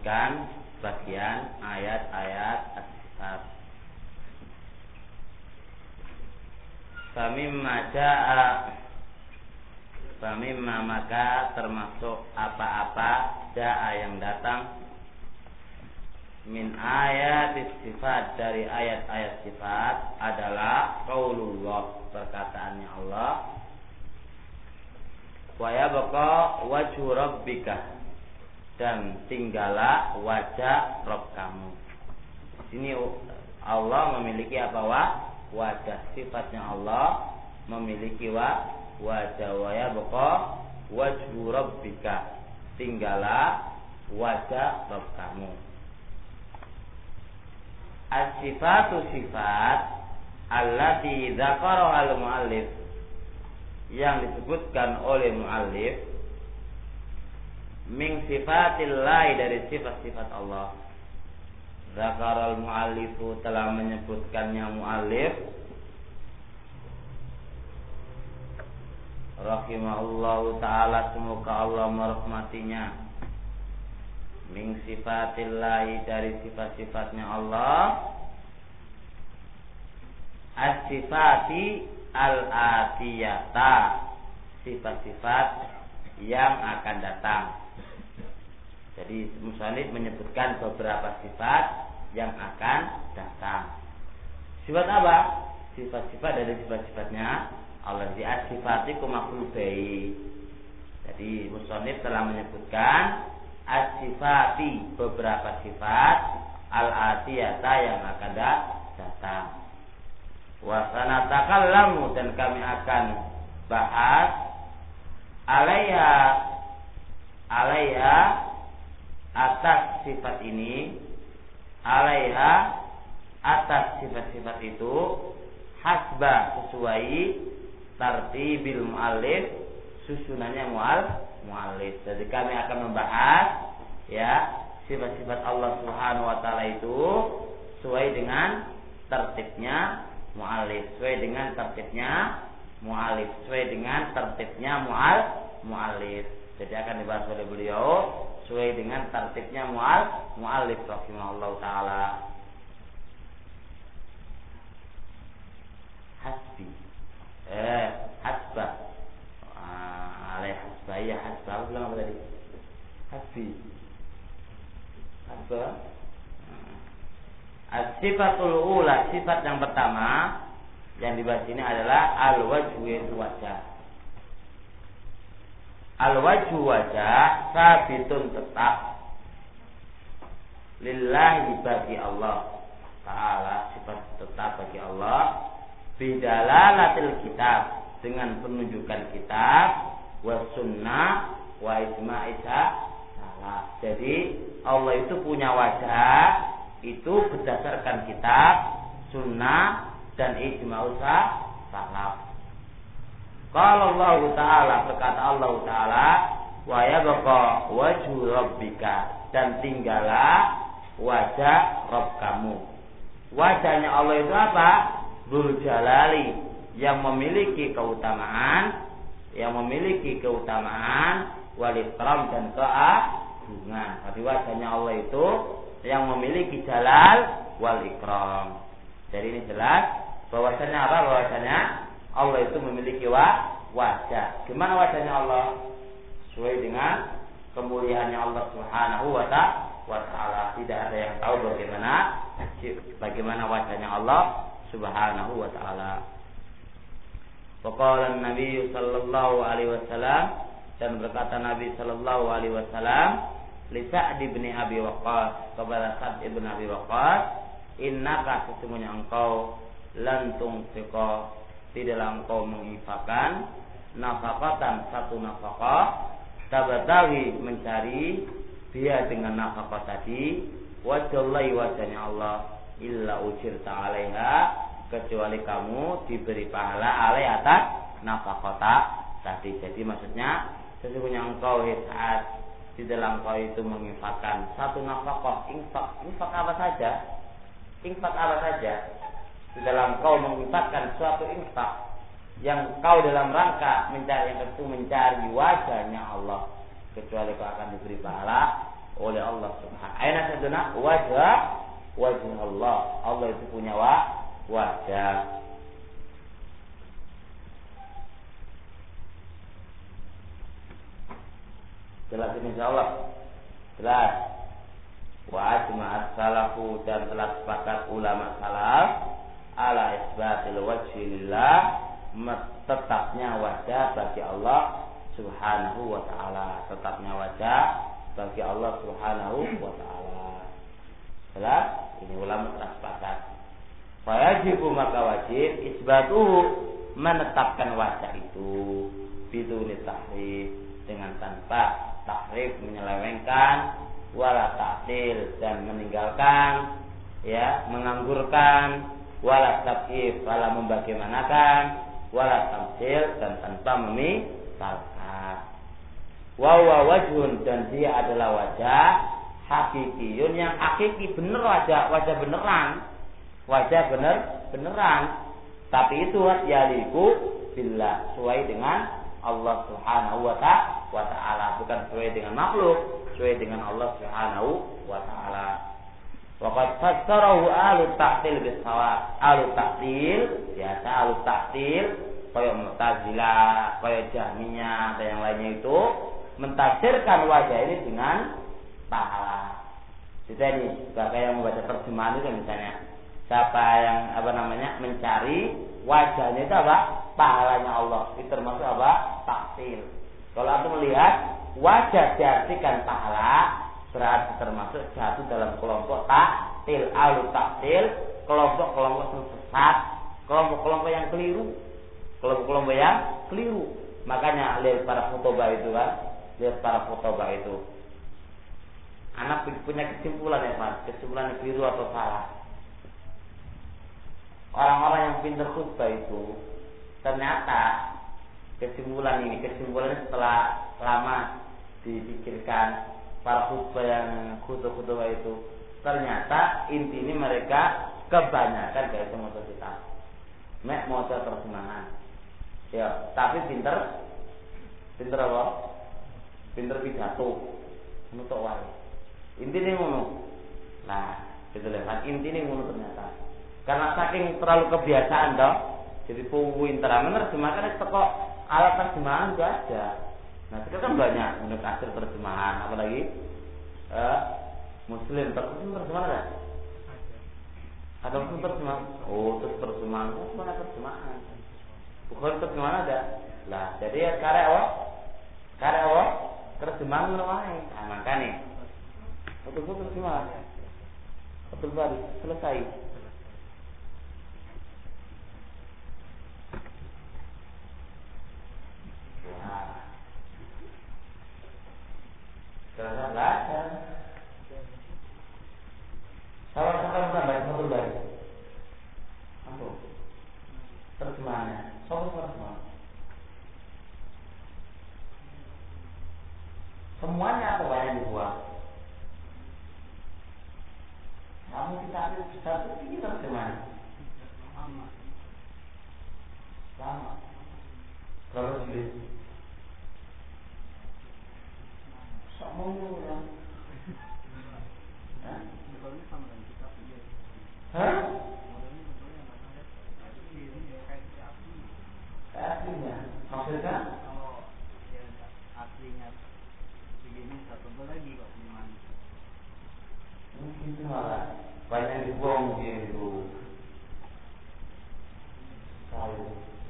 menyebutkan bagian ayat-ayat as-sifat. Famimma maka termasuk apa-apa jaa yang datang min ayat sifat dari ayat-ayat sifat adalah qaulullah, perkataannya Allah, wa yabqa wajhu rabbika, dan tinggallah wajah Rabb kamu. Di sini Allah memiliki apa? Wajah. Sifatnya Allah memiliki wajah. Wa yabqa wajhu rabbika, tinggallah wajah Rabb kamu. As-sifatu sifat allati dzakara al-muallif, yang disebutkan oleh muallif, min sifatillah, dari sifat-sifat Allah. Dzakara al-muallifu, telah menyebutkannya muallif rahimahullahu ta'ala, semoga Allah merahmatinya, min sifatillahi, dari sifat-sifatnya Allah, as-sifati al-atiyata, sifat-sifat yang akan datang. Jadi musannif menyebutkan beberapa sifat yang akan datang. Sifat apa? Sifat-sifat dari sifat-sifatnya Allah. Di as-sifatiku makhlubai. Jadi musannif telah menyebutkan as-sifati, beberapa sifat, al-atiyata, yang akan datang. Wa sanatakallamu, dan kami akan bahas alaiha atas sifat ini, alaiha atas sifat-sifat itu, hasba, sesuai, tartibil muallif, susunannya muallif. Jadi kami akan membahas sifat-sifat Allah Subhanahu wa taala itu sesuai dengan tertibnya muallif, sesuai dengan tertibnya muallif. Jadi akan dibahas oleh beliau sesuai dengan tertibnya muallif rahimahullahu taala. Hasbi, hasbah, alaih hasbah, ya hasbah. Aku bilang apa tadi? Hasbi, hasbah. As-sifatul ula, sifat yang pertama yang dibahas ini adalah al-wajhu, wajah. Al-wajhu, wajah, sabitun, tetap, lillahi, bagi Allah ta'ala, sifat tetap bagi Allah, bidalalatil kitab, dengan penunjukan kitab, wa sunnah, wa ijma'i salaf. Jadi Allah itu punya wajah itu berdasarkan kitab, sunnah, dan ijma'u salaf. Kalau Allah Ta'ala, berkata Allah Ta'ala, wa yabqa wajhu rabbika, dan tinggallah wajah Rabb kamu. Wajahnya Allah itu apa? Dzul Jalali, yang memiliki keutamaan, wal ikram, dan keagungan. Jadi wajahnya Allah itu yang memiliki jalal wal ikram. Jadi ini jelas bahwasanya apa? Bahwasanya Allah itu memiliki wajah. Gimana wajahnya Allah? Sesuai dengan kemuliaannya Allah Subhanahu wa ta'ala. Tidak ada yang tahu bagaimana wajahnya Allah Subhanahu wa ta'ala. Waqala Nabi sallallahu alaihi wasallam, dan berkata Nabi sallallahu alaihi wasallam li Sa'd bin Abi Waqqas, kepada Sa'd bin Abi Waqqas, innaka, sesungguhnya engkau, lan tunfiqa, tidaklah engkau menginfakkan, nafaqatan, satu nafaqah, tabatawi, mencari dia dengan nafaqah tadi, wajallahi, wajahnya Allah, illa ujirta alaiha, kecuali kamu diberi pahala alai atas nafaqah tadi. Jadi maksudnya sesungguhnya engkau saat di dalam kau itu menginfakkan satu nafkah, infak apa saja, di dalam kau menginfakkan suatu infak yang kau dalam rangka mencari, yang itu mencari wajahnya Allah, kecuali kau akan diberi pahala oleh Allah Subhanahu. Aina saduna wajah Allah. Allah itu punya wajah. Jelas ini insyaallah. Jelas. Wa ajma'as salafu dan telah sepakat ulama salaf ala isbatil wajhi lillah, tetapnya wajah bagi Allah Subhanahu wa taala, tetapnya wajah bagi Allah Subhanahu wa taala. Jelas? Ini ulama telah sepakat. Fayajibu maka wajib isbatuhu, menetapkan wajah itu biduni tahrif, dengan tanpa tahrif menyelewengkan, wala ta'til dan meninggalkan, ya, menganggurkan, wala tab'if wala membagaimanakan, wala tamsil dan tanpa memisalkan. Wa wajhun dan dia adalah wajah hakikiyun, yang hakiki, bener, wajah beneran, beneran, tapi itu yaliku billah, sesuai dengan Allah Subhanahu wa ta'ala, bukan sesuai dengan makhluk, sesuai dengan Allah Subhanahu wa ta'ala. Waqad fassarahu ahlu ta'til bisawab. Ahlu ta'til, biasa ahlu ta'til kaya Mu'tazilah, kaya Jahmiyah dan yang lainnya itu mentafsirkan wajah ini dengan pahala. Kita ini sebagai yang membaca terjemahan itu misalnya, siapa yang mencari wajahnya itu apa? Pahalanya Allah. Itu termasuk apa? Taktil. Kalau aku melihat wajah diartikan pahala, berarti termasuk jatuh dalam kelompok taktil. Alu taktil, kelompok-kelompok yang sesat, kelompok-kelompok yang keliru, Makanya lihat para khutbah itu kan, anak punya kesimpulan ya Pak, kesimpulan yang keliru atau salah. Orang-orang yang pintar khutbah itu ternyata kesimpulannya setelah lama dipikirkan para khutbah yang khutbah itu, ternyata intinya mereka kebanyakan kayak semua kita mau terjemahan ya, tapi pintar apa? Pintar pidato untuk wae. Intinya ngono. Nah, itu lihat intinya ngono ternyata. Karena saking terlalu kebiasaan toh, jadi pinter menerjemahkan itu kok alat terjemahan juga ada. Nah, kita kan banyak menurut hasil terjemahan, apalagi Muslim terjemahan ada. Ada Muslim terjemahan. Oh, terus terjemahan, mana terjemahan? Bukan terjemahan ada. Lah, jadi karya terjemahan mulai. Nah, makanya betul terjemahan. Betul baru selesai. Belajar. Kalau sekarang baca satu baris, apa? Terjemahannya, terjemahan. Semuanya apa yang dibuat? Kamu kita satu ini terjemahan. Sama. Berapa sih? Sama ya. Hah? Aslinya, maksudnya? Kalau aslinya begini satu lagi kok gimana? Mungkin itu malah banyak dibuang mungkin itu. Tahu.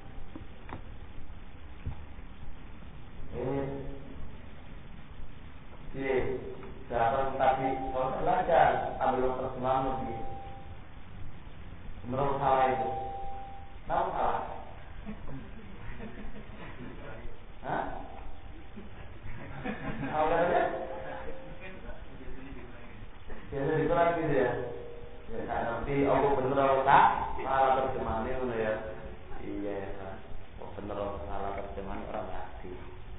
Jangan tadi kalau belajar ambil terjemahan lebih menurut salah itu. Tahu salah? Hah? Awalnya? Biasa dikurang gitu ya. Ya tak ngerti. Oh bener atau tak? Salah terjemahan itu ya. Iya ya. Oh bener atau salah terjemahan orang ngerti.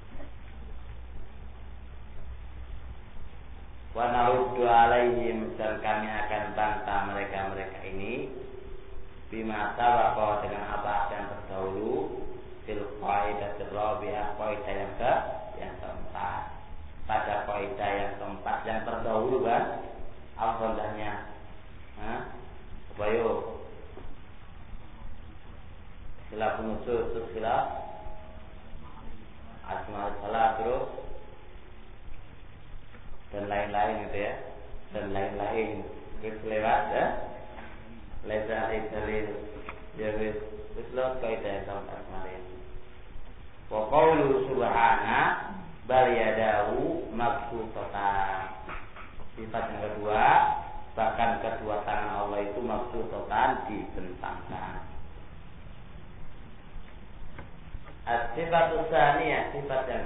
Wa naruddu alaihim, dan kami akan bantah mereka ini bima sabaqa, dengan apa yang terdahulu, fil qaidatir rabi'ah, qaidah yang keempat. pada kaidah yang keempat yang terdahulu kan al-fadahnya. Bayo khilaf nusus terus khilaf asma salah terus dan lain-lain gitu ya, dan lain-lain terus lewat ya leza dalil ya terus lewat kaidah yang keempat kemarin. Wa qaulu subhana bal yadahu mabsutatan. Sifat yang kedua, bahkan kedua tangan Allah itu mabsutatan, dibentangkan. As-sifatu tsaniyah, sifat yang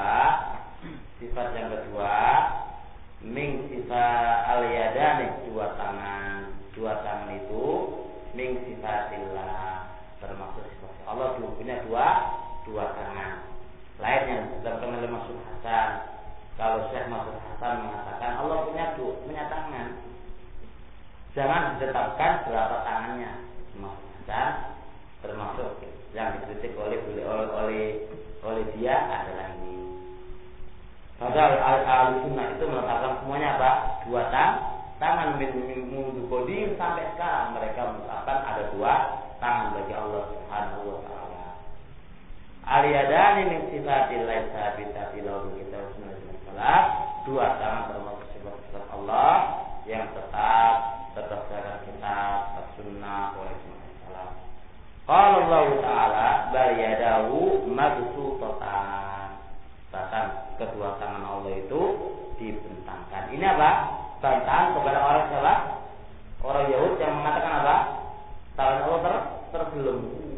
kedua min sifat al-yadani, dua tangan itu min sifatillah, termasuk sifat Allah. Punya dua tangan. Lain yang ditetapkan oleh Maksud Hasan. Kalau Syekh Maksud Hasan mengatakan Allah punya tangan, jangan ditetapkan berapa tangannya. Maksud Hasan termasuk yang dikritik oleh dia adalah ini. Padahal al-sunnah itu mengatakan semuanya apa? Dua tangan mundu kodi, sampai sekarang mereka mengatakan ada dua tangan bagi Allah Subhanahu wa taala. Al-yadani min sifatillah sabitati lahu kitab sunnah salat, dua tangan termasuk sifat Allah yang tetap berdasarkan kitab sunnah oleh salat. Qala Allah taala bal yadahu mabsutatan. Bahkan kedua tangan Allah itu dibentangkan. Ini apa? Bantahan kepada orang salah, orang Yahudi yang mengatakan apa? Tangan Allah terbelenggu.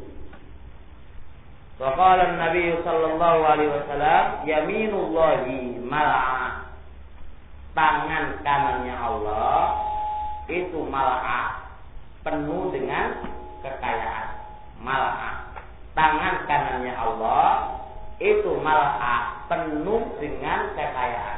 Wa qala an-nabiy sallallahu alaihi wasallam yaminullahi mal'ah. Tangan kanannya Allah itu mal'ah, penuh dengan kekayaan. Mal'ah. Tangan kanannya Allah itu mal'ah, penuh dengan kekayaan.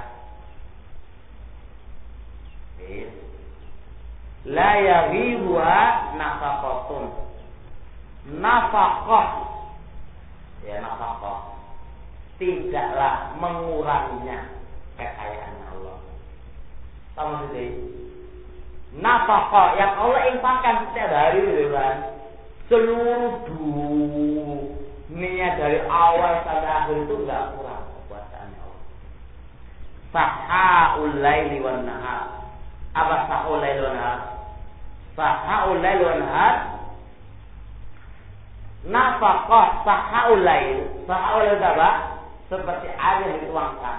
La yaghibuha nafaqatun. Nafaqah, ya nafaqah, tidaklah menguranginya kekayaannya Allah. Sama seperti nafaqah yang Allah infakkan setiap hari, gitu kan? Seluruh dunia dari awal sampai akhir itu enggak kurang kekuasaannya Allah. Sahaul laili wan nahar. Apa sahaul laili wan nahar? Sahaul laili wan nahar. Nafaqah sahaul lail. Sahaul lail apa? Seperti air yang dituangkan.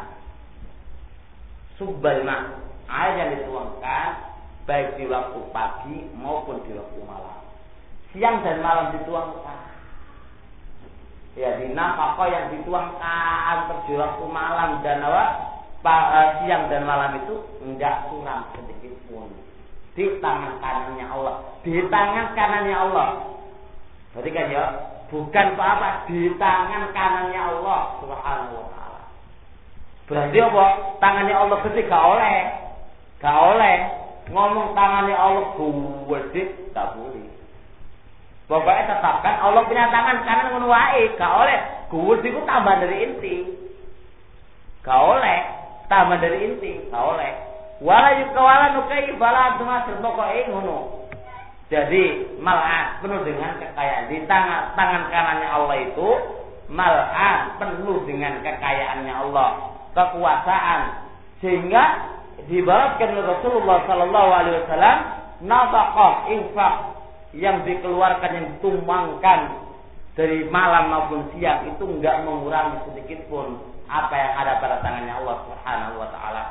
Subbalma, air yang dituangkan baik di waktu pagi maupun di waktu malam. Siang dan malam dituangkan. Ya, di nafkah yang dituangkan di waktu malam dan siang dan malam itu enggak kurang sedikit pun. Di tangan kanannya Allah. Di tangan kanannya Allah. Berarti kan ya, bukan apa-apa, di tangan kanannya Allah Subhanahu wa taala. Berarti apa? Tangannya Allah gede gak oleh. Gak oleh ngomong tangannya Allah gede, tak boleh. Pokoknya tetapkan Allah punya tangan kanan ngono wae, gak oleh. Gede itu tambah dari inti. Gak oleh tambah dari inti, gak oleh. Wala yukawala nukai bala tumasir pokoknya ngono. Jadi mal'ah penuh dengan kekayaan. Di tangan kanannya Allah itu mal'ah penuh dengan kekayaannya Allah, kekuasaan, sehingga dibalaskan oleh Rasulullah sallallahu alaihi wasallam nafaqah, infak yang dikeluarkan, yang ditumbangkan dari malam maupun siang itu enggak mengurangi sedikit pun apa yang ada pada tangannya Allah Subhanahu wa taala.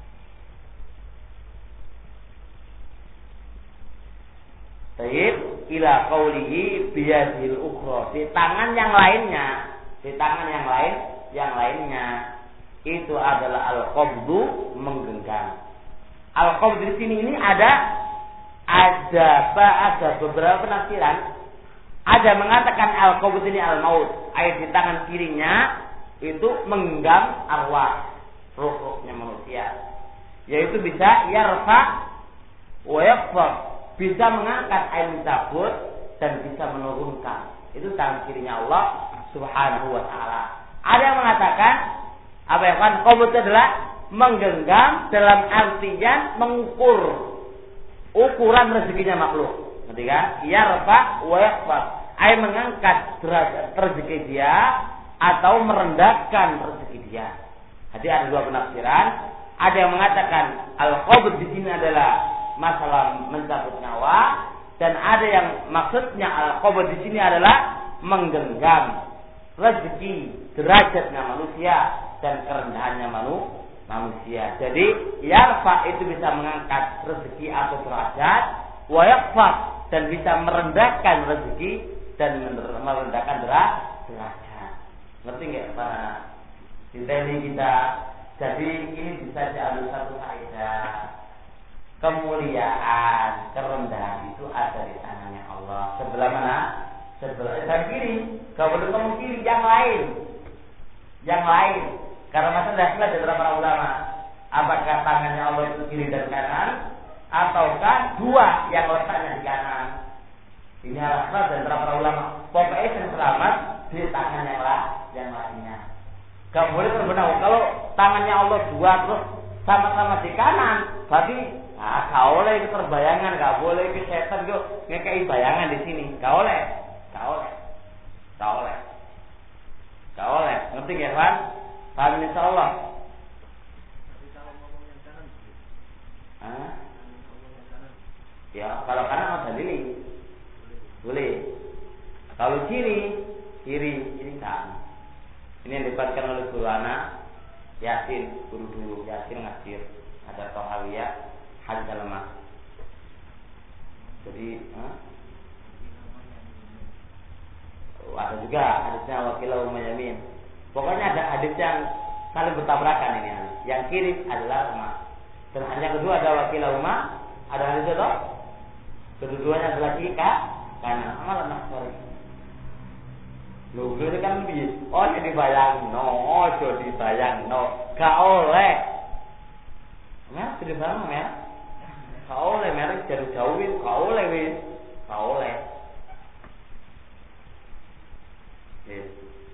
Baik, ila qaulihi biyadil ukhra, di tangan yang lainnya, yang lainnya itu adalah al-qabdu, menggenggam. Al-qabdu di sini ini ada beberapa penafsiran. Ada mengatakan al-qabdu ini al-maut, ayat di tangan kirinya itu menggenggam arwah, ruh-ruhnya manusia. Yaitu bisa yarfa wa yaqfar, bisa mengangkat air cabut dan bisa menurunkan. Itu tangan kirinya Allah Subhanahu wa taala. Ada yang mengatakan Apa yang kan qabd adalah menggenggam dalam artian mengukur ukuran rezekinya makhluk. Ketika yarfa wa yaqfa, ay mengangkat derajat rezeki dia atau merendahkan rezeki dia. Jadi ada dua penafsiran. Ada yang mengatakan al-qabd di sini adalah masalah mencabut nyawa, dan ada yang maksudnya al-qabd di sini adalah menggenggam rezeki derajatnya manusia dan kerendahannya manusia. Jadi yarfa itu bisa mengangkat rezeki atau derajat, wa yaqfa dan bisa merendahkan rezeki dan merendahkan derajat. Ngerti nggak Pak? Kita ini kita. Jadi ini bisa diambil satu kaidah. Kemuliaan, kerendahan itu ada di tangannya Allah. Sebelah mana? Sebelah kiri. Kalau boleh kamu kiri, yang lain. Karena masalah dari para ulama. Apakah tangannya Allah itu kiri dan kanan, ataukah dua yang letaknya di kanan? Ini adalah dari para ulama. Pokoknya yang selamat di tangan yang lainnya. Gak boleh terbenau. Kalau tangannya Allah dua terus sama-sama di kanan, berarti gak boleh itu terbayangan, gak boleh itu setan itu ngekei bayangan di sini. Gak boleh. Ngerti gak, Pak? Paham insyaallah. Ya, kalau kanan ada dalil. Boleh. Kalau kiri ini kan. Ini yang dipatkan oleh guru anak Yasin, guru dulu Yasin Ngasir, ada Tohawiyah hadis lemah. Jadi ada juga hadisnya wakilau mayamin. Pokoknya ada hadis yang saling bertabrakan ini hadis. Yang kiri adalah lemah. Dan yang kedua ada wakilau lemah. Ada hadis itu. Kedua-duanya adalah kiri kanan. Amal lemah sorry. Lho, itu kan piye? Oh, dibayangno. Gak oleh. Nah, dibayang ya. Gak oleh merek jauh-jauhin, gak oleh wis. Gak oleh. Yes.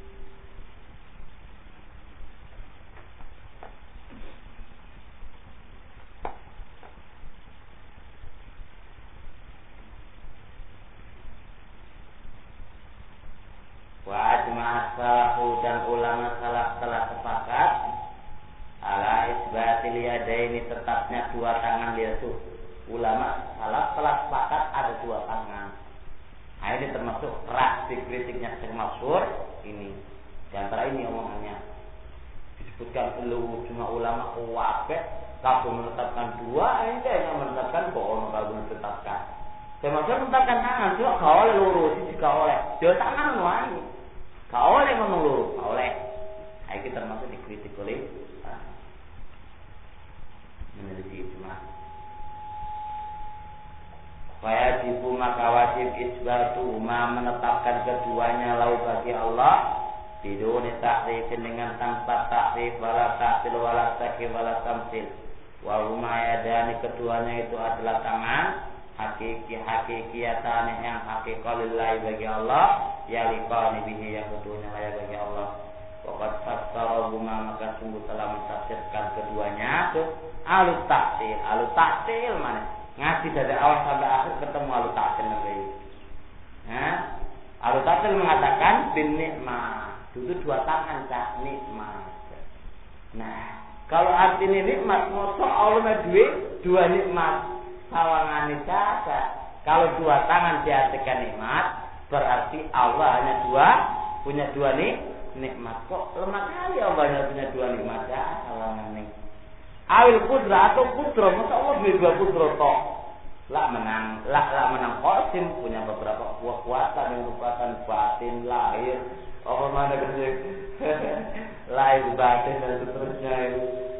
Wa ajma'a salafu dan ulama salaf telah sepakat ala isbatil yadaini tetapnya dua tangan Yesus. Ulama salaf telah sepakat ada dua tangan. Nah, ini termasuk keras dikritiknya Syekh Mansur ini. Di antara ini omongannya disebutkan lu cuma ulama kuwabe kabeh menetapkan dua, ini yang menetapkan kok ono kabeh menetapkan. Syekh Mansur menetapkan tangan, cuma gak oleh lurus iki gak oleh. Yo tangan wae. Gak oleh menurut, gak oleh. Nah, itu termasuk dikritik oleh meneliti ijma. Wajibu maka wajib isbatu menetapkan keduanya lau bagi Allah biduni tahrif dengan tanpa tahrif wala ta'til wala takyif wala tamsil. Wa huma yadani keduanya itu adalah tangan hakikiyatan yang hakikalillahi bagi Allah ya liqani bihi yang keduanya layak bagi Allah. Waqad fassarahuma maka sungguh telah mentafsirkan keduanya itu alut taktil mana ngasih dari awal sampai akhir ketemu alut taktil nanti. Nah, alut taktil mengatakan bin nikmah itu dua tangan cah nikmat. Nah, kalau artinya nikmat mosok Allah dua nikmat sawangane saja. Kalau dua tangan diartikan nikmat, berarti Allah hanya punya dua nikmat. Kok lemah kali Allah hanya punya dua nikmat ya sawangane. Awil kudra atau kudro, masa Allah punya dua kudro toh. Lah menang Qasim punya beberapa kekuatan yang kekuatan batin lahir. Oh mana kerja lahir batin dan seterusnya itu.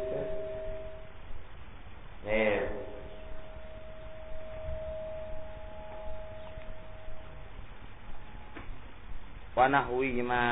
Wanahwi ma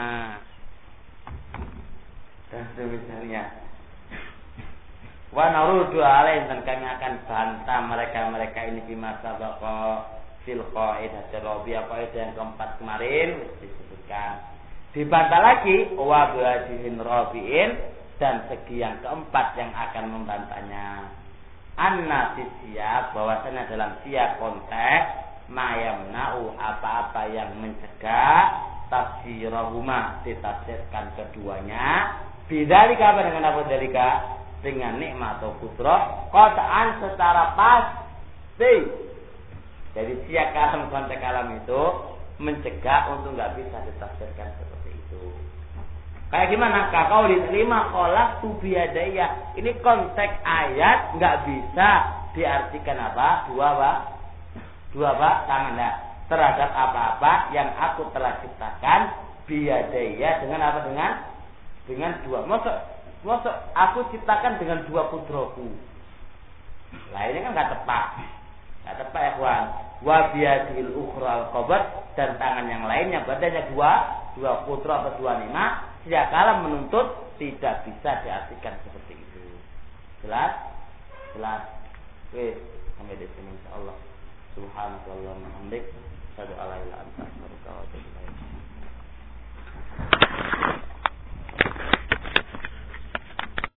dan semisalnya. Wanarudu alaih dan kami akan bantah mereka ini di masa baqa fil qaidah terlebih qaidah yang keempat kemarin disebutkan. Dibantah lagi wa ba'dhin rabi'in dan segi yang keempat yang akan membantahnya. Anna fi siyaq, bahwasanya dalam siyaq konteks mayamna'u, apa-apa yang mencegah tafsirahuma, ditafsirkan keduanya bidzalika, apa dengan apa dalika, dengan nikmat atau kudrah qat'an secara pasti. Jadi siyaq kalam, konteks kalam itu mencegah untuk nggak bisa ditafsirkan seperti itu. Kayak gimana? Kakau diterima kolak tubiadaya. Ini konteks ayat nggak bisa diartikan apa? Dua tangan. Nah, terhadap apa-apa yang aku telah ciptakan biadaya dengan apa? Dengan dua. Maksud aku ciptakan dengan dua kudroku. Lah ini kan nggak tepat. Nggak tepat ya kawan. Wa biyadil ukhral qabd, dan tangan yang lainnya badannya dua kudro atau dua nikmat. Sejak kalam menuntut tidak bisa diartikan seperti itu. Jelas? Oke, sampai di sini insyaallah. Subhanallah wa bihamdik, asyhadu an la ilaha illa anta.